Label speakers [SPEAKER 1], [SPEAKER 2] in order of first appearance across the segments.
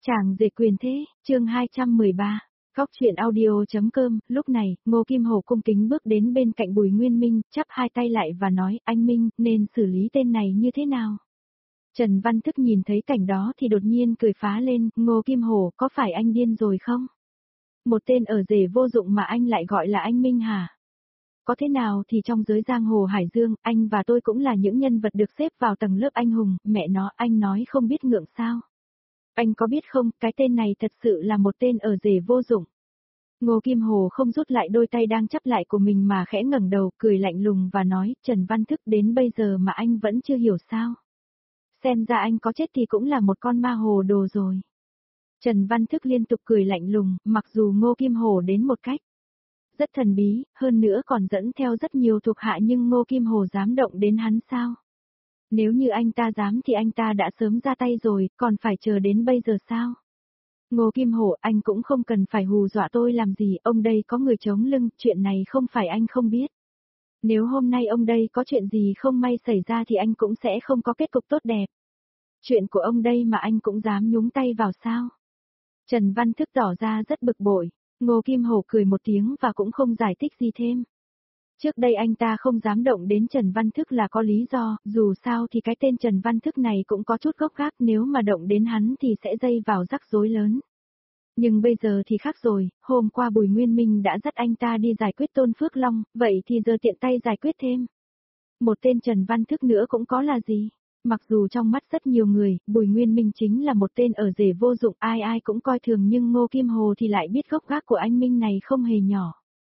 [SPEAKER 1] Chàng rể quyền thế, chương 213. Góc truyện audio.com, lúc này, Ngô Kim Hổ cung kính bước đến bên cạnh Bùi Nguyên Minh, chắp hai tay lại và nói, anh Minh, nên xử lý tên này như thế nào? Trần Văn Thức nhìn thấy cảnh đó thì đột nhiên cười phá lên, Ngô Kim Hổ, có phải anh điên rồi không? Một tên ở rể vô dụng mà anh lại gọi là anh Minh hả? Có thế nào thì trong giới giang hồ Hải Dương, anh và tôi cũng là những nhân vật được xếp vào tầng lớp anh hùng, mẹ nó, anh nói không biết ngượng sao? Anh có biết không, cái tên này thật sự là một tên ở rể vô dụng. Ngô Kim Hồ không rút lại đôi tay đang chắp lại của mình mà khẽ ngẩng đầu, cười lạnh lùng và nói, Trần Văn Thức đến bây giờ mà anh vẫn chưa hiểu sao. Xem ra anh có chết thì cũng là một con ma hồ đồ rồi. Trần Văn Thức liên tục cười lạnh lùng, mặc dù Ngô Kim Hồ đến một cách rất thần bí, hơn nữa còn dẫn theo rất nhiều thuộc hạ nhưng Ngô Kim Hồ dám động đến hắn sao? Nếu như anh ta dám thì anh ta đã sớm ra tay rồi, còn phải chờ đến bây giờ sao? Ngô Kim Hổ, anh cũng không cần phải hù dọa tôi làm gì, ông đây có người chống lưng, chuyện này không phải anh không biết. Nếu hôm nay ông đây có chuyện gì không may xảy ra thì anh cũng sẽ không có kết cục tốt đẹp. Chuyện của ông đây mà anh cũng dám nhúng tay vào sao? Trần Văn Thức tỏ ra rất bực bội, Ngô Kim Hổ cười một tiếng và cũng không giải thích gì thêm. Trước đây anh ta không dám động đến Trần Văn Thức là có lý do, dù sao thì cái tên Trần Văn Thức này cũng có chút gốc gác, nếu mà động đến hắn thì sẽ dây vào rắc rối lớn. Nhưng bây giờ thì khác rồi, hôm qua Bùi Nguyên Minh đã dắt anh ta đi giải quyết Tôn Phước Long, vậy thì giờ tiện tay giải quyết thêm. Một tên Trần Văn Thức nữa cũng có là gì? Mặc dù trong mắt rất nhiều người, Bùi Nguyên Minh chính là một tên ở rể vô dụng, ai ai cũng coi thường, nhưng Ngô Kim Hồ thì lại biết gốc gác của anh Minh này không hề nhỏ.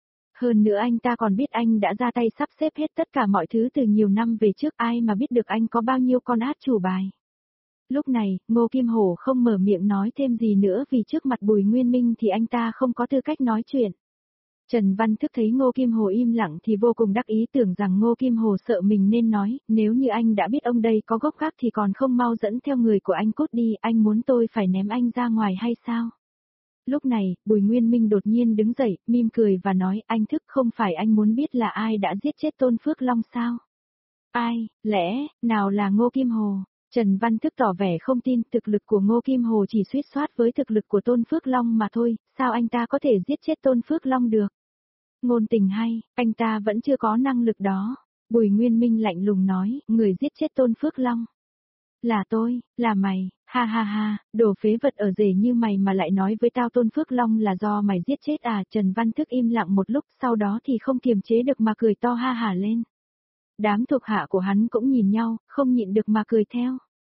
[SPEAKER 1] Hơn nữa anh ta còn biết anh đã ra tay sắp xếp hết tất cả mọi thứ từ nhiều năm về trước, ai mà biết được anh có bao nhiêu con át chủ bài. Lúc này, Ngô Kim Hổ không mở miệng nói thêm gì nữa vì trước mặt Bùi Nguyên Minh thì anh ta không có tư cách nói chuyện. Trần Văn Thức thấy Ngô Kim Hổ im lặng thì vô cùng đắc ý, tưởng rằng Ngô Kim Hổ sợ mình nên nói, nếu như anh đã biết ông đây có gốc gác thì còn không mau dẫn theo người của anh cút đi, anh muốn tôi phải ném anh ra ngoài hay sao? Lúc này, Bùi Nguyên Minh đột nhiên đứng dậy, mỉm cười và nói, anh Thức, không phải anh muốn biết là ai đã giết chết Tôn Phước Long sao? Ai, lẽ, nào là Ngô Kim Hồ? Trần Văn Thức tỏ vẻ không tin, thực lực của Ngô Kim Hồ chỉ suýt soát với thực lực của Tôn Phước Long mà thôi, sao anh ta có thể giết chết Tôn Phước Long được? Ngôn tình hay, anh ta vẫn chưa có năng lực đó. Bùi Nguyên Minh lạnh lùng nói, người giết chết Tôn Phước Long. Là tôi, là mày, ha ha ha, đồ phế vật ở rể như mày mà lại nói với tao Tôn Phước Long là do mày giết chết à? Trần Văn Thức im lặng một lúc, sau đó thì không kiềm chế được mà cười to ha hả lên. Đám thuộc hạ của hắn cũng nhìn nhau, không nhịn được mà cười theo.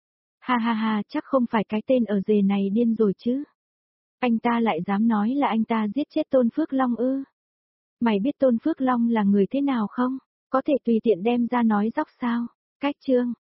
[SPEAKER 1] Ha ha ha, chắc không phải cái tên ở rể này điên rồi chứ. Anh ta lại dám nói là anh ta giết chết Tôn Phước Long ư? Mày biết Tôn Phước Long là người thế nào không? Có thể tùy tiện đem ra nói dóc sao? Cách chương.